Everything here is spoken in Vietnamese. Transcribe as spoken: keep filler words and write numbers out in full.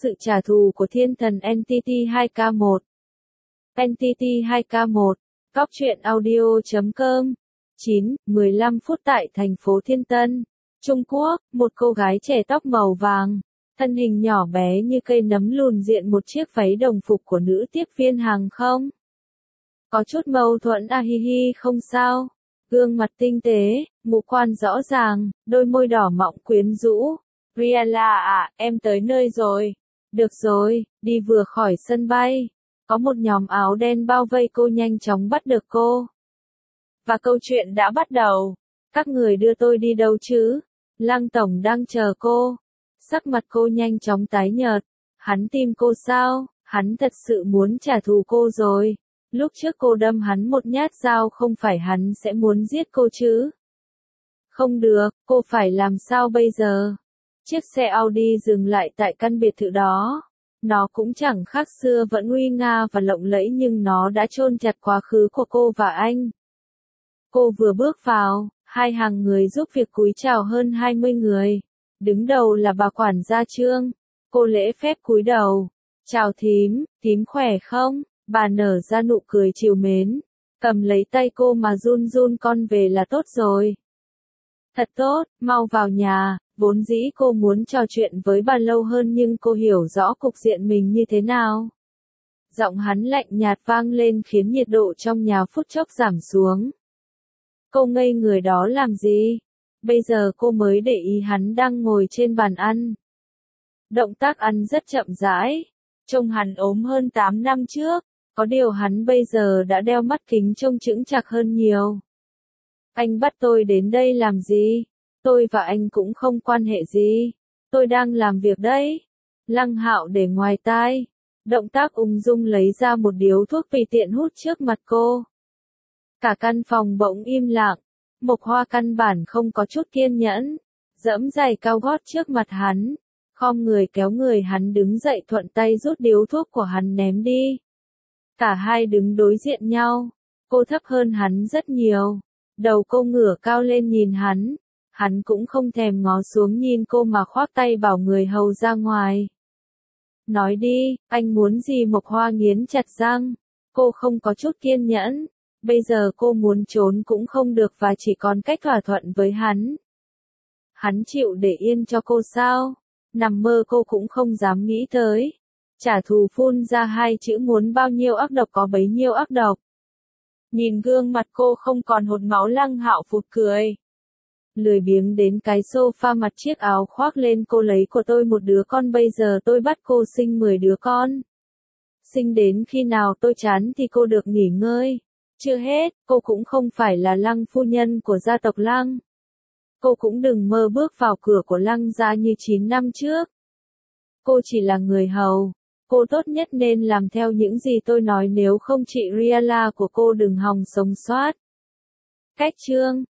sự trả thù của thiên thần en tê tê hai K một. en tê tê hai K một, Cóc truyện audio chấm com. chín, mười lăm phút tại thành phố Thiên Tân, Trung Quốc, một cô gái trẻ tóc màu vàng, thân hình nhỏ bé như cây nấm lùn diện một chiếc váy đồng phục của nữ tiếp viên hàng không. Có chút mâu thuẫn à hi hi không sao. Gương mặt tinh tế, ngũ quan rõ ràng, đôi môi đỏ mọng quyến rũ. Riala à, em tới nơi rồi. Được rồi, đi vừa khỏi sân bay. Có một nhóm áo đen bao vây cô nhanh chóng bắt được cô. Và câu chuyện đã bắt đầu. Các người đưa tôi đi đâu chứ? Lăng Tổng đang chờ cô. Sắc mặt cô nhanh chóng tái nhợt. Hắn tìm cô sao? Hắn thật sự muốn trả thù cô rồi. Lúc trước cô đâm hắn một nhát dao không phải hắn sẽ muốn giết cô chứ? Không được, cô phải làm sao bây giờ? Chiếc xe Audi dừng lại tại căn biệt thự đó. Nó cũng chẳng khác xưa vẫn uy nga và lộng lẫy nhưng nó đã chôn chặt quá khứ của cô và anh. Cô vừa bước vào, hai hàng người giúp việc cúi chào hơn hai mươi người. Đứng đầu là bà quản gia Trương. Cô lễ phép cúi đầu. Chào thím, thím khỏe không? Bà nở ra nụ cười trìu mến. Cầm lấy tay cô mà run run con về là tốt rồi. Thật tốt, mau vào nhà. Vốn dĩ cô muốn trò chuyện với bà lâu hơn nhưng cô hiểu rõ cục diện mình như thế nào. Giọng hắn lạnh nhạt vang lên khiến nhiệt độ trong nhà phút chốc giảm xuống. Cô ngây người đó làm gì? Bây giờ cô mới để ý hắn đang ngồi trên bàn ăn. Động tác ăn rất chậm rãi. Trông hắn ốm hơn tám năm trước. Có điều hắn bây giờ đã đeo mắt kính trông chững chạc hơn nhiều. Anh bắt tôi đến đây làm gì? Tôi và anh cũng không quan hệ gì. Tôi đang làm việc đấy. Lăng Hạo để ngoài tai. Động tác ung dung lấy ra một điếu thuốc tùy tiện hút trước mặt cô. Cả căn phòng bỗng im lặng. Mộc Hoa căn bản không có chút kiên nhẫn. Dẫm giày cao gót trước mặt hắn. Khom người kéo người hắn đứng dậy thuận tay rút điếu thuốc của hắn ném đi. Cả hai đứng đối diện nhau. Cô thấp hơn hắn rất nhiều. Đầu cô ngửa cao lên nhìn hắn. Hắn cũng không thèm ngó xuống nhìn cô mà khoác tay bảo người hầu ra ngoài. Nói đi, anh muốn gì? Mộc Hoa nghiến chặt răng. Cô không có chút kiên nhẫn. Bây giờ cô muốn trốn cũng không được và chỉ còn cách thỏa thuận với hắn. Hắn chịu để yên cho cô sao? Nằm mơ cô cũng không dám nghĩ tới. Trả thù phun ra hai chữ muốn bao nhiêu ác độc có bấy nhiêu ác độc. Nhìn gương mặt cô không còn hột máu, Lăng Hạo phụt cười. Lười biếng đến cái sofa mặt chiếc áo khoác lên. Cô lấy của tôi một đứa con, bây giờ tôi bắt cô sinh mười đứa con. Sinh đến khi nào tôi chán thì cô được nghỉ ngơi. Chưa hết, cô cũng không phải là Lăng phu nhân của gia tộc Lăng. Cô cũng đừng mơ bước vào cửa của Lăng gia như chín năm trước. Cô chỉ là người hầu. Cô tốt nhất nên làm theo những gì tôi nói, nếu không chị Riala của cô đừng hòng sống sót. Cách Trương,